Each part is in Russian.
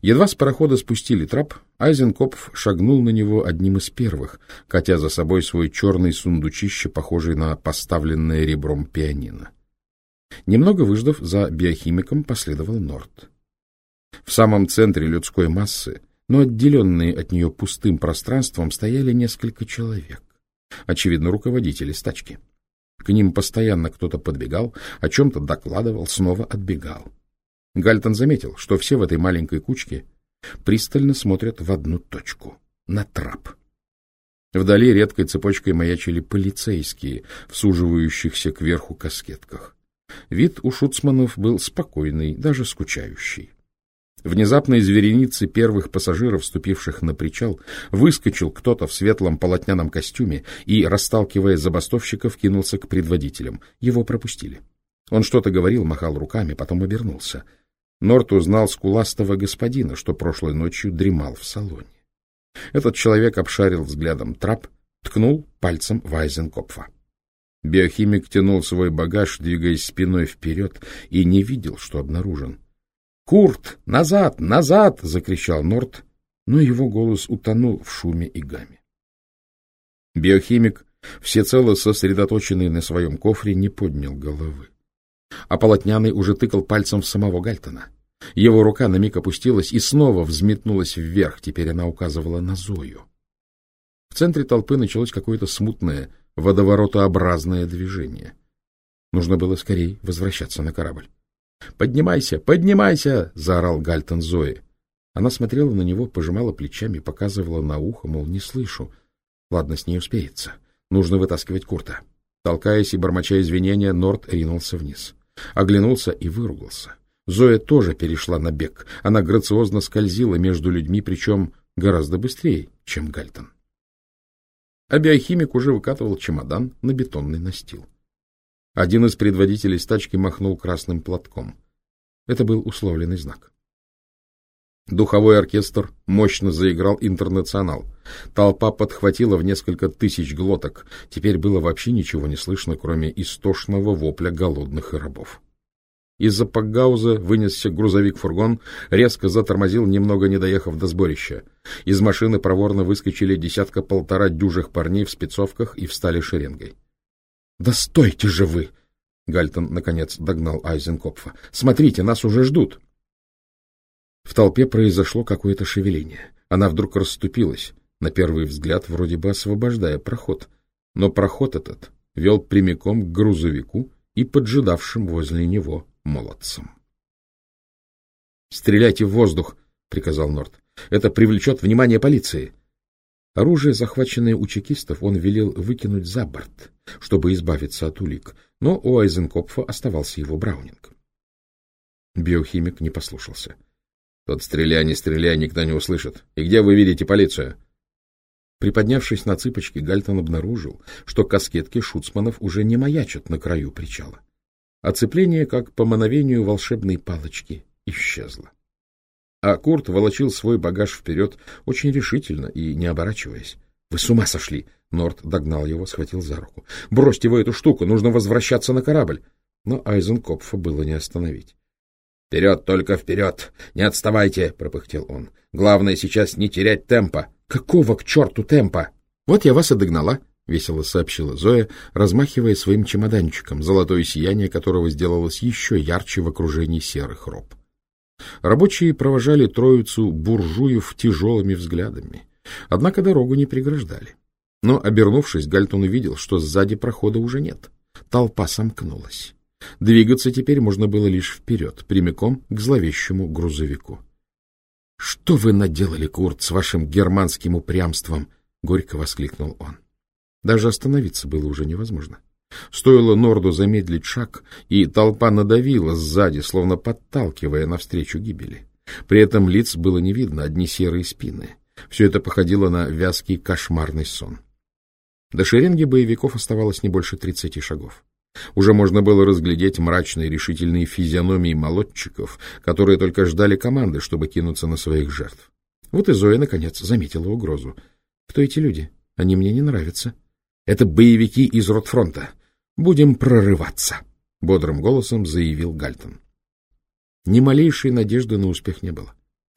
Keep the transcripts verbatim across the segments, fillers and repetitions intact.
Едва с парохода спустили трап, Айзенкопф шагнул на него одним из первых, катя за собой свой черный сундучище, похожий на поставленное ребром пианино. Немного выждав, за биохимиком последовал Норд. В самом центре людской массы, но отделенные от нее пустым пространством, стояли несколько человек, очевидно, руководители стачки. К ним постоянно кто-то подбегал, о чем-то докладывал, снова отбегал. Гальтон заметил, что все в этой маленькой кучке пристально смотрят в одну точку — на трап. Вдали редкой цепочкой маячили полицейские в суживающихся кверху каскетках. Вид у шуцманов был спокойный, даже скучающий. Внезапно из вереницы первых пассажиров, вступивших на причал, выскочил кто-то в светлом полотняном костюме и, расталкивая забастовщиков, кинулся к предводителям. Его пропустили. Он что-то говорил, махал руками, потом обернулся. Норт узнал скуластого господина, что прошлой ночью дремал в салоне. Этот человек обшарил взглядом трап, ткнул пальцем в Айзенкопфа. Биохимик тянул свой багаж, двигаясь спиной вперед, и не видел, что обнаружен. — Курт, назад, назад! — закричал Норт, но его голос утонул в шуме и гаме. Биохимик, всецело сосредоточенный на своем кофре, не поднял головы. А полотняный уже тыкал пальцем в самого Гальтона. Его рука на миг опустилась и снова взметнулась вверх, теперь она указывала на Зою. В центре толпы началось какое-то смутное, водоворотообразное движение. Нужно было скорее возвращаться на корабль. «Поднимайся, поднимайся!» — заорал Гальтон Зое. Она смотрела на него, пожимала плечами, показывала на ухо, мол, не слышу. Ладно, с ней успеется. Нужно вытаскивать Курта. Толкаясь и бормоча извинения, Норт ринулся вниз. Оглянулся и выругался. Зоя тоже перешла на бег. Она грациозно скользила между людьми, причем гораздо быстрее, чем Гальтон. А биохимик уже выкатывал чемодан на бетонный настил. Один из предводителей стачки махнул красным платком. Это был условленный знак. Духовой оркестр мощно заиграл «Интернационал». Толпа подхватила в несколько тысяч глоток. Теперь было вообще ничего не слышно, кроме истошного вопля голодных и рабов. Из-за пакгауза вынесся грузовик-фургон, резко затормозил, немного не доехав до сборища. Из машины проворно выскочили десятка-полтора дюжих парней в спецовках и встали шеренгой. — Да стойте же вы! — Гальтон, наконец, догнал Айзенкопфа. — Смотрите, нас уже ждут! В толпе произошло какое-то шевеление. Она вдруг расступилась, на первый взгляд вроде бы освобождая проход. Но проход этот вел прямиком к грузовику и поджидавшим возле него молодцам. — Стреляйте в воздух! — приказал Норт. — Это привлечет внимание полиции! Оружие, захваченное у чекистов, он велел выкинуть за борт, чтобы избавиться от улик, но у Айзенкопфа оставался его браунинг. Биохимик не послушался. — Тот стреляй, не стреляй, никто не услышит. И где вы видите полицию? Приподнявшись на цыпочки, Гальтон обнаружил, что каскетки шуцманов уже не маячат на краю причала. Оцепление, как по мановению волшебной палочки, исчезло. А Курт волочил свой багаж вперед очень решительно и не оборачиваясь. — Вы с ума сошли! — Норт догнал его, схватил за руку. — Бросьте вы эту штуку, нужно возвращаться на корабль. Но Айзенкопфа было не остановить. — Вперед, только вперед! Не отставайте! — пропыхтел он. — Главное сейчас не терять темпа. — Какого к черту темпа? — Вот я вас и догнала, — весело сообщила Зоя, размахивая своим чемоданчиком, золотое сияние которого сделалось еще ярче в окружении серых роб. Рабочие провожали троицу буржуев тяжелыми взглядами, однако дорогу не преграждали. Но, обернувшись, Гальтон увидел, что сзади прохода уже нет. Толпа сомкнулась. Двигаться теперь можно было лишь вперед, прямиком к зловещему грузовику. — Что вы наделали, Курт, с вашим германским упрямством? — горько воскликнул он. Даже остановиться было уже невозможно. Стоило Норду замедлить шаг, и толпа надавила сзади, словно подталкивая навстречу гибели. При этом лиц было не видно, одни серые спины. Все это походило на вязкий кошмарный сон. До шеренги боевиков оставалось не больше тридцати шагов. Уже можно было разглядеть мрачные решительные физиономии молодчиков, которые только ждали команды, чтобы кинуться на своих жертв. Вот и Зоя, наконец, заметила угрозу. — Кто эти люди? Они мне не нравятся. — Это боевики из Ротфронта. Будем прорываться, — бодрым голосом заявил Гальтон. Ни малейшей надежды на успех не было.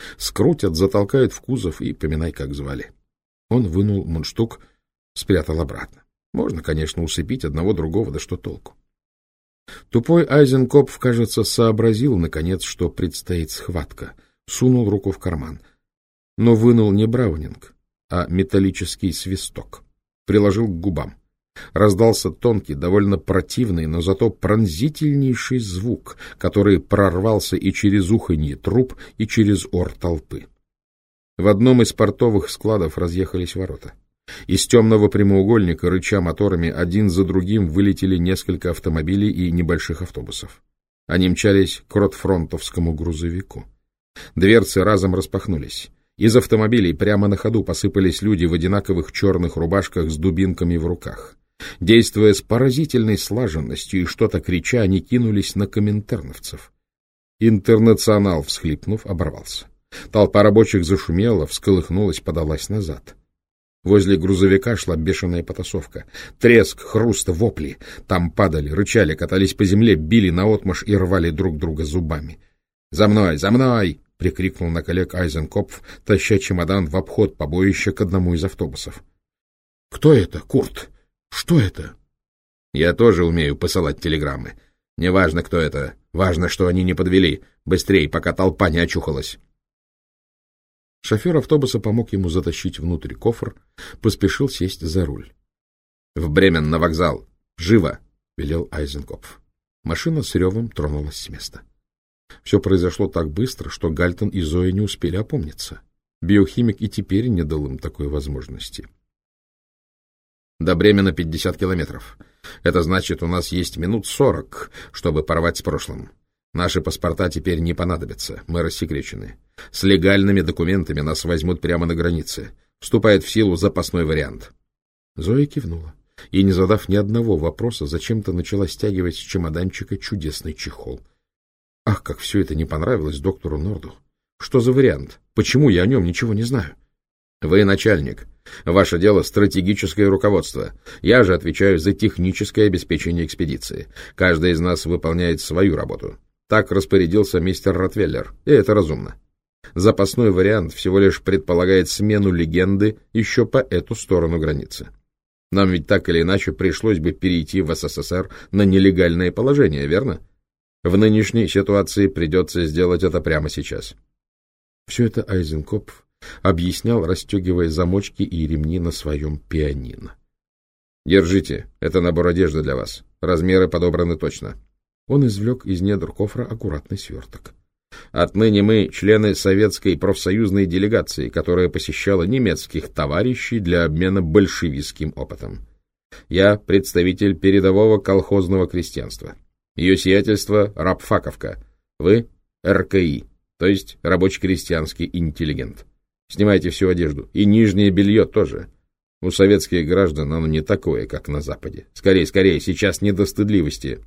Скрутят, затолкают в кузов и поминай, как звали. Он вынул мундштук, спрятал обратно. Можно, конечно, усыпить одного другого, да что толку? Тупой Айзенкопф, кажется, сообразил, наконец, что предстоит схватка. Сунул руку в карман. Но вынул не браунинг, а металлический свисток. Приложил к губам. Раздался тонкий, довольно противный, но зато пронзительнейший звук, который прорвался и через уханье труб, и через ор толпы. В одном из портовых складов разъехались ворота. Из темного прямоугольника, рыча моторами, один за другим вылетели несколько автомобилей и небольших автобусов. Они мчались к ротфронтовскому грузовику. Дверцы разом распахнулись. Из автомобилей прямо на ходу посыпались люди в одинаковых черных рубашках с дубинками в руках. Действуя с поразительной слаженностью и что-то крича, они кинулись на коминтерновцев. Интернационал, всхлипнув, оборвался. Толпа рабочих зашумела, всколыхнулась, подалась назад. Возле грузовика шла бешеная потасовка. Треск, хруст, вопли. Там падали, рычали, катались по земле, били наотмашь и рвали друг друга зубами. «За мной! За мной!» — прикрикнул на коллег Айзенкопф, таща чемодан в обход побоища к одному из автобусов. — Кто это, Курт? Что это? — Я тоже умею посылать телеграммы. Неважно, кто это. Важно, что они не подвели. Быстрей, пока толпа не очухалась. Шофер автобуса помог ему затащить внутрь кофр, поспешил сесть за руль. — В Бремен на вокзал! Живо! — велел Айзенкопф. Машина с ревом тронулась с места. Все произошло так быстро, что Гальтон и Зоя не успели опомниться. Биохимик и теперь не дал им такой возможности. До Бремена пятьдесят километров. Это значит, у нас есть минут сорок, чтобы порвать с прошлым. Наши паспорта теперь не понадобятся, мы рассекречены. С легальными документами нас возьмут прямо на границе. Вступает в силу запасной вариант. Зоя кивнула и, не задав ни одного вопроса, зачем-то начала стягивать с чемоданчика чудесный чехол. Ах, как все это не понравилось доктору Норду. Что за вариант? Почему я о нем ничего не знаю? Вы начальник. Ваше дело — стратегическое руководство. Я же отвечаю за техническое обеспечение экспедиции. Каждый из нас выполняет свою работу. Так распорядился мистер Ротвеллер, и это разумно. Запасной вариант всего лишь предполагает смену легенды еще по эту сторону границы. Нам ведь так или иначе пришлось бы перейти в СССР на нелегальное положение, верно? В нынешней ситуации придется сделать это прямо сейчас. Все это Айзенкопф объяснял, расстегивая замочки и ремни на своем пианино. Держите, это набор одежды для вас. Размеры подобраны точно. Он извлек из недр кофра аккуратный сверток. Отныне мы члены советской профсоюзной делегации, которая посещала немецких товарищей для обмена большевистским опытом. Я представитель передового колхозного крестьянства. Ее сиятельство — рабфаковка. Вы — эр ка и, то есть рабоче-крестьянский интеллигент. Снимайте всю одежду. И нижнее белье тоже. У советских граждан оно не такое, как на Западе. Скорей, скорей, сейчас не до стыдливости.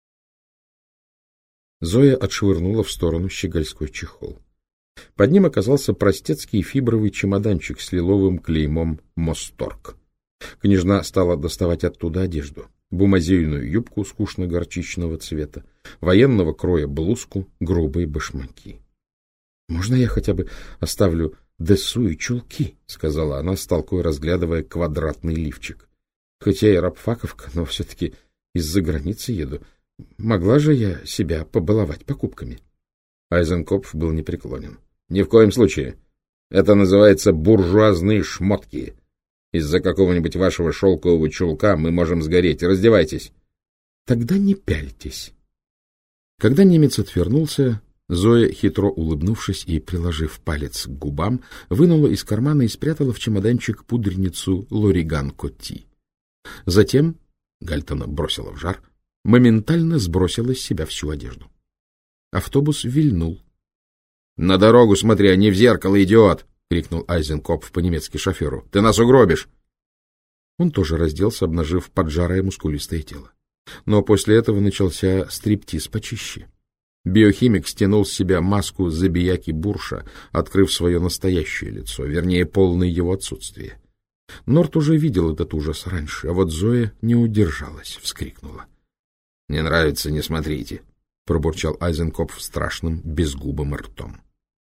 Зоя отшвырнула в сторону щегольской чехол. Под ним оказался простецкий фибровый чемоданчик с лиловым клеймом «Мосторг». Княжна стала доставать оттуда одежду. Бумазейную юбку скучно-горчичного цвета, военного кроя блузку, грубые башмаки. — Можно я хотя бы оставлю десу и чулки? — сказала она, с толкой разглядывая квадратный лифчик. — Хоть я и рабфаковка, но все-таки из-за границы еду. Могла же я себя побаловать покупками? Айзенкопф был непреклонен. — Ни в коем случае. Это называется буржуазные шмотки. Из-за какого-нибудь вашего шелкового чулка мы можем сгореть. Раздевайтесь. — Тогда не пяльтесь. Когда немец отвернулся, Зоя, хитро улыбнувшись и приложив палец к губам, вынула из кармана и спрятала в чемоданчик пудреницу Лориган Котти. Затем, Гальтона бросила в жар, моментально сбросила с себя всю одежду. Автобус вильнул. — На дорогу смотри, а не в зеркало, идиот! — крикнул Айзенкопф по-немецки шоферу. — Ты нас угробишь! Он тоже разделся, обнажив поджарое мускулистое тело. Но после этого начался стриптиз почище. Биохимик стянул с себя маску забияки Бурша, открыв свое настоящее лицо, вернее, полное его отсутствие. Норт уже видел этот ужас раньше, а вот Зоя не удержалась, вскрикнула. — Не нравится, не смотрите, — пробурчал Айзенкопф страшным безгубым ртом.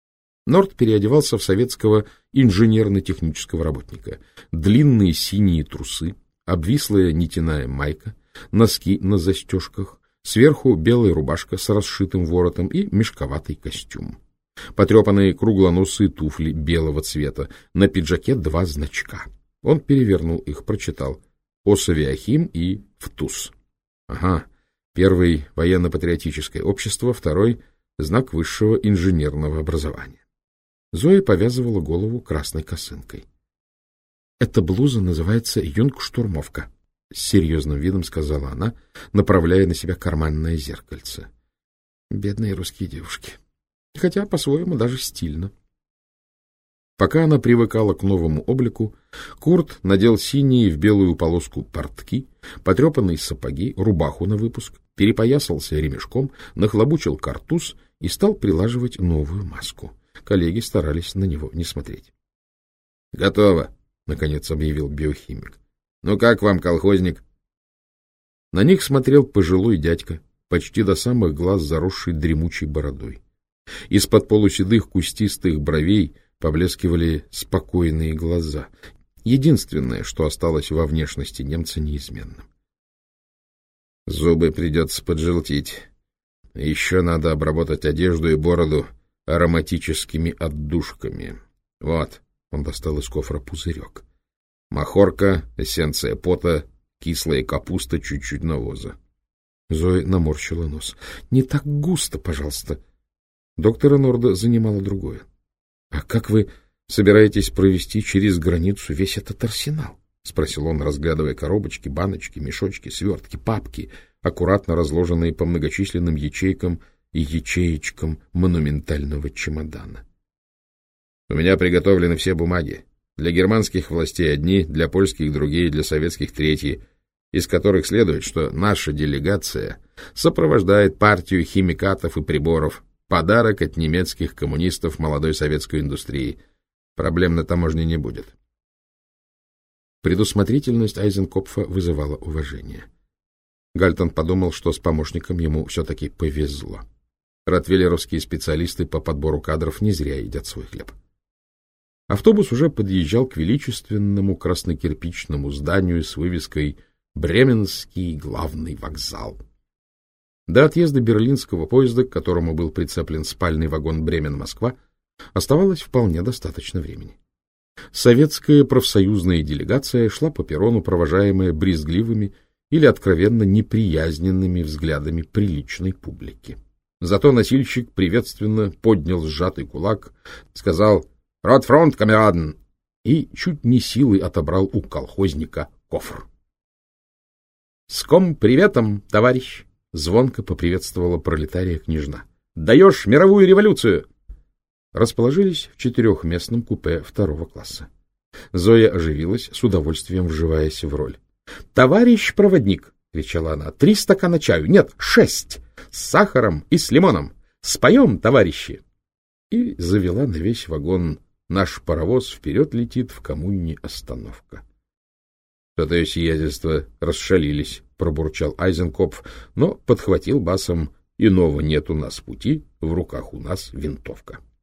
Норд переодевался в советского инженерно-технического работника. Длинные синие трусы, обвислая нитяная майка, носки на застежках, сверху белая рубашка с расшитым воротом и мешковатый костюм. Потрепанные круглоносые туфли белого цвета, на пиджаке два значка. Он перевернул их, прочитал «Осавиахим» и «ВТУС». Ага, первый — военно-патриотическое общество, второй — знак высшего инженерного образования. Зоя повязывала голову красной косынкой. — Эта блуза называется юнгштурмовка, — с серьезным видом сказала она, направляя на себя карманное зеркальце. Бедные русские девушки. Хотя по-своему даже стильно. Пока она привыкала к новому облику, Курт надел синие в белую полоску портки, потрепанные сапоги, рубаху на выпуск, перепоясался ремешком, нахлобучил картуз и стал прилаживать новую маску. Коллеги старались на него не смотреть. — Готово, — наконец объявил биохимик. — Ну как вам, колхозник? На них смотрел пожилой дядька, почти до самых глаз заросший дремучей бородой. Из-под полуседых кустистых бровей поблескивали спокойные глаза. Единственное, что осталось во внешности немца неизменным. Зубы придется поджелтить. Еще надо обработать одежду и бороду ароматическими отдушками. Вот, он достал из кофра пузырек. Махорка, эссенция пота, кислая капуста, чуть-чуть навоза. Зоя наморщила нос. — Не так густо, пожалуйста. Доктора Норда занимало другое. — А как вы собираетесь провести через границу весь этот арсенал? — спросил он, разглядывая коробочки, баночки, мешочки, свертки, папки, аккуратно разложенные по многочисленным ячейкам и ячеечкам монументального чемодана. — У меня приготовлены все бумаги. Для германских властей одни, для польских другие, для советских третьи, из которых следует, что наша делегация сопровождает партию химикатов и приборов, подарок от немецких коммунистов молодой советской индустрии. Проблем на таможне не будет. Предусмотрительность Айзенкопфа вызывала уважение. Гальтон подумал, что с помощником ему все-таки повезло. Ротвейлеровские специалисты по подбору кадров не зря едят свой хлеб. Автобус уже подъезжал к величественному краснокирпичному зданию с вывеской «Бременский главный вокзал». До отъезда берлинского поезда, к которому был прицеплен спальный вагон Бремен-Москва, оставалось вполне достаточно времени. Советская профсоюзная делегация шла по перрону, провожаемая брезгливыми или откровенно неприязненными взглядами приличной публики. Зато носильщик приветственно поднял сжатый кулак, сказал «Ротфронт, камераден!» и чуть не силой отобрал у колхозника кофр. «С ком приветом, товарищ!» — звонко поприветствовала пролетария княжна. «Даешь мировую революцию!» Расположились в четырехместном купе второго класса. Зоя оживилась, с удовольствием вживаясь в роль. «Товарищ проводник!» — кричала она. «Три стакана чаю! Нет, шесть! С сахаром и с лимоном! Споем, товарищи!» И завела на весь вагон «Наш паровоз вперед летит, в коммуне остановка». «Что-то ее сиятельство расшалились», — пробурчал Айзенкопф, но подхватил басом: «Иного нет у нас пути, в руках у нас винтовка».